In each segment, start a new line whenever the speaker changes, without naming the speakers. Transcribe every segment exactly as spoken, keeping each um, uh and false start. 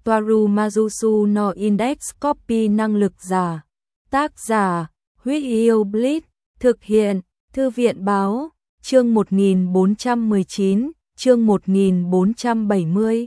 Toaru Majusu no Index Copy năng lực giả. Tác giả, Huyết Yêu Blitz, thực hiện, Thư viện Báo, chương một nghìn bốn trăm mười chín, chương một nghìn bốn trăm bảy mươi.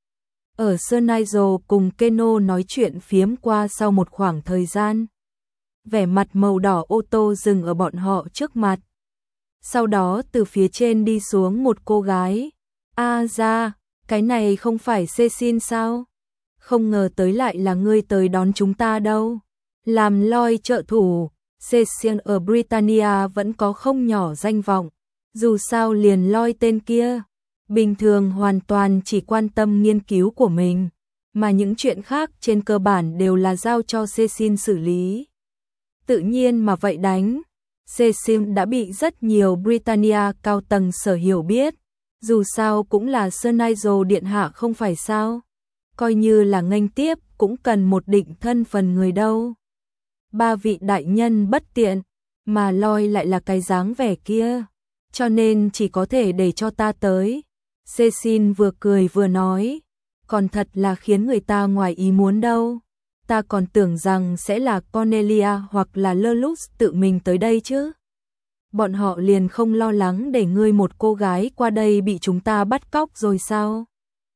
Ở Sunaizo cùng Keno nói chuyện phiếm qua sau một khoảng thời gian. Vẻ mặt màu đỏ ô tô dừng ở bọn họ trước mặt. Sau đó từ phía trên đi xuống một cô gái. A ra, cái này không phải Cecil sao? Không ngờ tới lại là ngươi tới đón chúng ta đâu. Làm Lloyd trợ thủ, Cecil ở Britannia vẫn có không nhỏ danh vọng. Dù sao liền Lloyd tên kia, bình thường hoàn toàn chỉ quan tâm nghiên cứu của mình, mà những chuyện khác trên cơ bản đều là giao cho Cecil xử lý. Tự nhiên mà vậy đánh. Cecil đã bị rất nhiều Britannia cao tầng sở hiểu biết, dù sao cũng là Sunaizo điện hạ không phải sao. Coi như là nghênh tiếp cũng cần một định thân phần người đâu. Ba vị đại nhân bất tiện, mà Lloyd lại là cái dáng vẻ kia, cho nên chỉ có thể để cho ta tới. Cecil vừa cười vừa nói, còn thật là khiến người ta ngoài ý muốn đâu. Ta còn tưởng rằng sẽ là Cornelia hoặc là Lelux tự mình tới đây chứ. Bọn họ liền không lo lắng để ngươi một cô gái qua đây bị chúng ta bắt cóc rồi sao?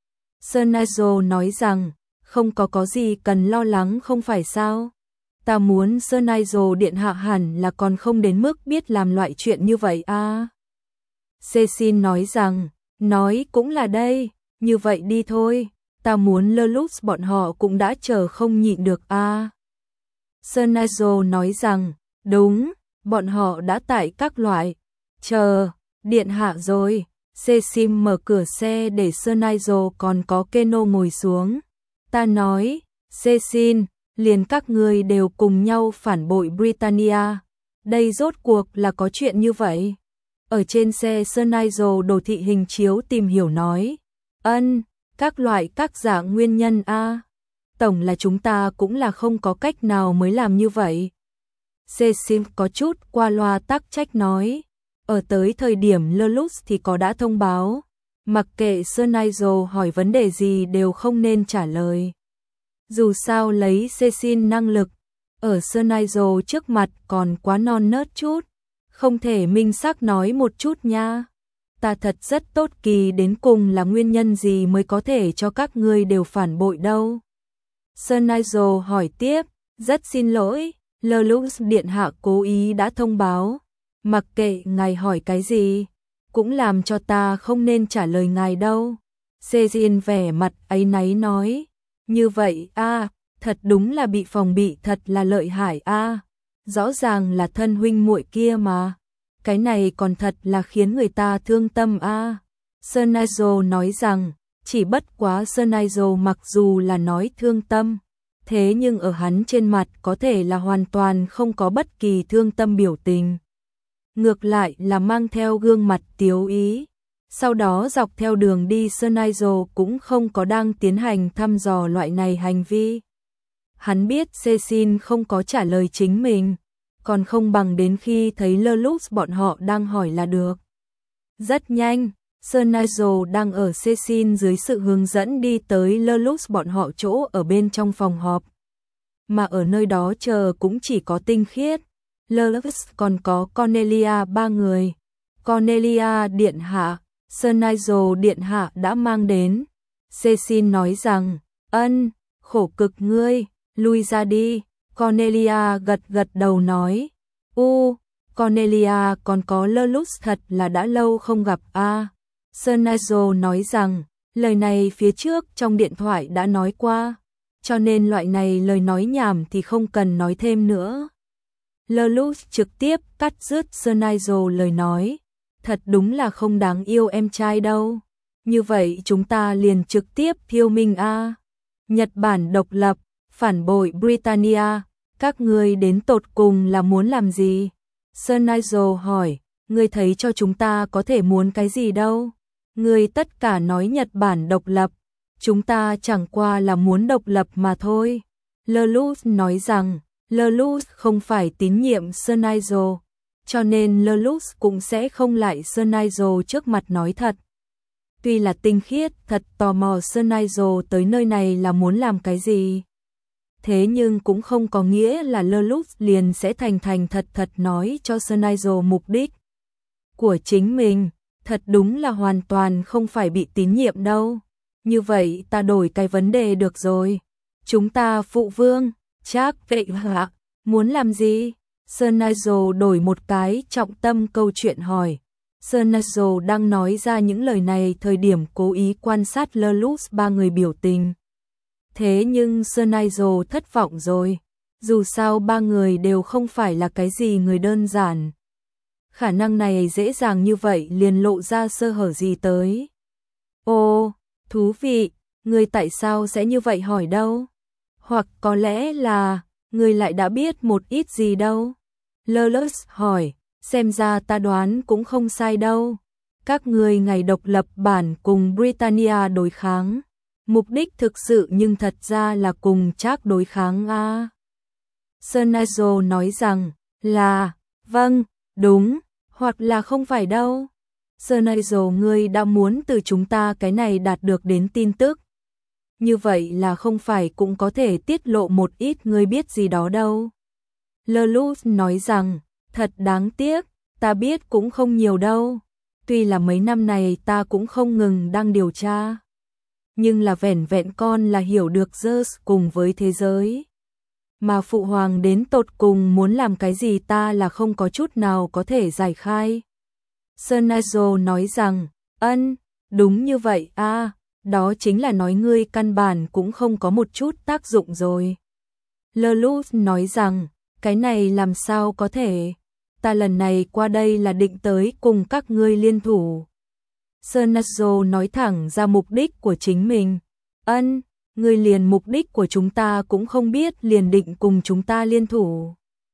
Sunaizo nói rằng, không có có gì cần lo lắng không phải sao? Ta muốn Sunaizo điện hạ hẳn là còn không đến mức biết làm loại chuyện như vậy à? Cecil nói rằng, nói cũng là đây, như vậy đi thôi. Ta muốn Lelux bọn họ cũng đã chờ không nhịn được à. Sunaizo nói rằng, đúng, bọn họ đã tại các loại, chờ, điện hạ rồi. Cecil mở cửa xe để Sunaizo còn có Keno ngồi xuống. Ta nói, Cecil, liền các người đều cùng nhau phản bội Britannia. Đây rốt cuộc là có chuyện như vậy. Ở trên xe Sunaizo đồ thị hình chiếu tìm hiểu nói, ân, các loại các dạng nguyên nhân a. Tổng là chúng ta cũng là không có cách nào mới làm như vậy. Cecil có chút qua loa tắc trách nói, ở tới thời điểm Lelux thì có đã thông báo, mặc kệ Sunaizo hỏi vấn đề gì đều không nên trả lời. Dù sao lấy Cecil năng lực, ở Sunaizo trước mặt còn quá non nớt chút, không thể minh xác nói một chút nha. Ta thật rất tốt kỳ đến cùng là nguyên nhân gì mới có thể cho các ngươi đều phản bội đâu. Sunaizo hỏi tiếp, rất xin lỗi, Lelux điện hạ cố ý đã thông báo, mặc kệ ngài hỏi cái gì, cũng làm cho ta không nên trả lời ngài đâu. Cecil vẻ mặt áy náy nói, như vậy a, à, thật đúng là bị phòng bị thật là lợi hại a, à. Rõ ràng là thân huynh muội kia mà. Cái này còn thật là khiến người ta thương tâm a. À. Sunaizo nói rằng, chỉ bất quá Sunaizo mặc dù là nói thương tâm, thế nhưng ở hắn trên mặt có thể là hoàn toàn không có bất kỳ thương tâm biểu tình. Ngược lại là mang theo gương mặt tiếu ý. Sau đó dọc theo đường đi Sunaizo cũng không có đang tiến hành thăm dò loại này hành vi. Hắn biết Cecil không có trả lời chính mình, còn không bằng đến khi thấy Lelux bọn họ đang hỏi là được. Rất nhanh, Sunaizo đang ở Cecil dưới sự hướng dẫn đi tới Lelux bọn họ chỗ ở bên trong phòng họp. Mà ở nơi đó chờ cũng chỉ có Tinh Khiết, Lelux còn có Cornelia ba người. Cornelia điện hạ, Sunaizo điện hạ đã mang đến. Cecil nói rằng, ân, khổ cực ngươi, lui ra đi. Cornelia gật gật đầu nói, u, Cornelia còn có Lelux thật là đã lâu không gặp a. À. Sunaizo nói rằng, lời này phía trước trong điện thoại đã nói qua, cho nên loại này lời nói nhảm thì không cần nói thêm nữa. Lelux trực tiếp cắt dứt Sunaizo lời nói, thật đúng là không đáng yêu em trai đâu. Như vậy chúng ta liền trực tiếp thiêu minh a. À. Nhật Bản độc lập, phản bội Britannia, các ngươi đến tột cùng là muốn làm gì? Sunaizo hỏi, ngươi thấy cho chúng ta có thể muốn cái gì đâu? Ngươi tất cả nói Nhật Bản độc lập, chúng ta chẳng qua là muốn độc lập mà thôi. Lelux nói rằng, Lelux không phải tín nhiệm Sunaizo, cho nên Lelux cũng sẽ không lại Sunaizo trước mặt nói thật. tuy là tinh khiết, thật tò mò Sir Nigel tới nơi này là muốn làm cái gì. Thế nhưng cũng không có nghĩa là Lelouch liền sẽ thành thành thật thật nói cho Sir Nigel mục đích của chính mình, thật đúng là hoàn toàn không phải bị tín nhiệm đâu. Như vậy ta đổi cái vấn đề được rồi. Chúng ta phụ vương, chắc vậy hả? Muốn làm gì? Sir Nigel đổi một cái trọng tâm câu chuyện hỏi. Sir Nigel đang nói ra những lời này thời điểm cố ý quan sát Lelouch ba người biểu tình. Thế nhưng Sir Nigel thất vọng rồi. Dù sao ba người đều không phải là cái gì người đơn giản. Khả năng này dễ dàng như vậy liền lộ ra sơ hở gì tới. Ồ, thú vị, người tại sao sẽ như vậy hỏi đâu? Hoặc có lẽ là, người lại đã biết một ít gì đâu? Lelouch hỏi, xem ra ta đoán cũng không sai đâu. Các người ngày độc lập bản cùng Britannia đối kháng. Mục đích thực sự nhưng thật ra là cùng Trác đối kháng a. Sir Nigel nói rằng, là, vâng, đúng, hoặc là không phải đâu. Sir Nigel, ngươi đã muốn từ chúng ta cái này đạt được đến tin tức. Như vậy là không phải cũng có thể tiết lộ một ít ngươi biết gì đó đâu. Lelouch nói rằng, thật đáng tiếc, ta biết cũng không nhiều đâu. Tuy là mấy năm này ta cũng không ngừng đang điều tra. Nhưng là vẻn vẹn con là hiểu được Zeus cùng với thế giới. Mà phụ hoàng đến tột cùng muốn làm cái gì ta là không có chút nào có thể giải khai. Sir Nigel nói rằng, ân, đúng như vậy a, đó chính là nói ngươi căn bản cũng không có một chút tác dụng rồi. Lelouch nói rằng, cái này làm sao có thể, ta lần này qua đây là định tới cùng các ngươi liên thủ. Sir Nigel nói thẳng ra mục đích của chính mình. Ân, ngươi liền mục đích của chúng ta cũng không biết liền định cùng chúng ta liên thủ.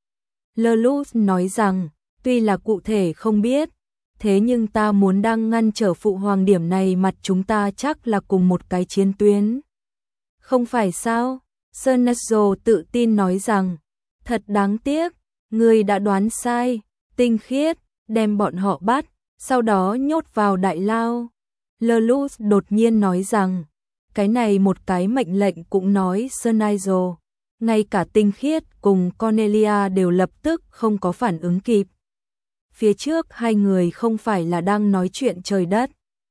Lelouch nói rằng, tuy là cụ thể không biết, thế nhưng ta muốn đang ngăn trở phụ hoàng điểm này mặt chúng ta chắc là cùng một cái chiến tuyến. Không phải sao? Sir Nigel tự tin nói rằng, thật đáng tiếc, ngươi đã đoán sai, tinh khiết, đem bọn họ bắt, sau đó nhốt vào đại lao. Lelouch đột nhiên nói rằng, cái này một cái mệnh lệnh cũng nói Sir Nigel, ngay cả tinh khiết cùng Cornelia đều lập tức không có phản ứng kịp. Phía trước hai người không phải là đang nói chuyện trời đất.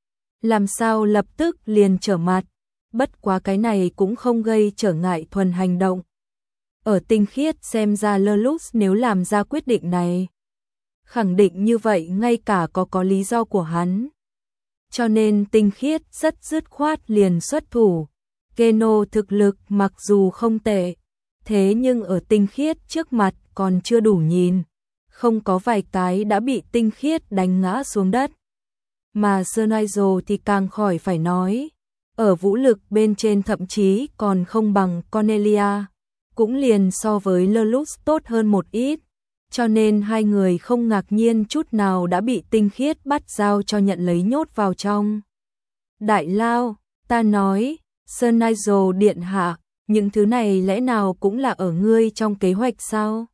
Làm sao lập tức liền trở mặt, bất quá cái này cũng không gây trở ngại thuần hành động. Ở tinh khiết xem ra Lelouch nếu làm ra quyết định này, khẳng định như vậy ngay cả có có lý do của hắn. Cho nên tinh khiết rất dứt khoát liền xuất thủ. Keno thực lực mặc dù không tệ, thế nhưng ở tinh khiết trước mặt còn chưa đủ nhìn. Không có vài cái đã bị tinh khiết đánh ngã xuống đất. Mà Sir Nigel thì càng khỏi phải nói. Ở vũ lực bên trên thậm chí còn không bằng Cornelia. Cũng liền so với Lelouch tốt hơn một ít. Cho nên hai người không ngạc nhiên chút nào đã bị tinh khiết bắt giao cho nhận lấy nhốt vào trong đại lao. Ta nói, Sir Nigel điện hạ, những thứ này lẽ nào cũng là ở ngươi trong kế hoạch sao?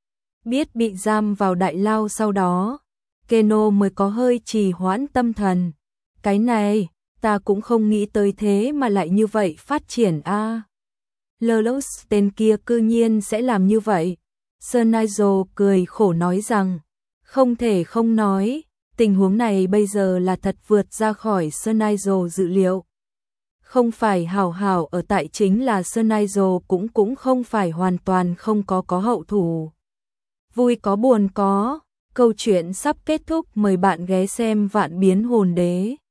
Biết bị giam vào đại lao sau đó, Keno mới có hơi trì hoãn tâm thần. Cái này, ta cũng không nghĩ tới thế mà lại như vậy phát triển a. À. Lelouch tên kia cư nhiên sẽ làm như vậy. Sir Nigel cười khổ nói rằng, không thể không nói, tình huống này bây giờ là thật vượt ra khỏi Sir Nigel dự liệu. Không phải hảo hảo ở tại chính là Sir Nigel cũng cũng không phải hoàn toàn không có có hậu thủ. Vui có buồn có, câu chuyện sắp kết thúc, mời bạn ghé xem Vạn Biến Hồn Đế.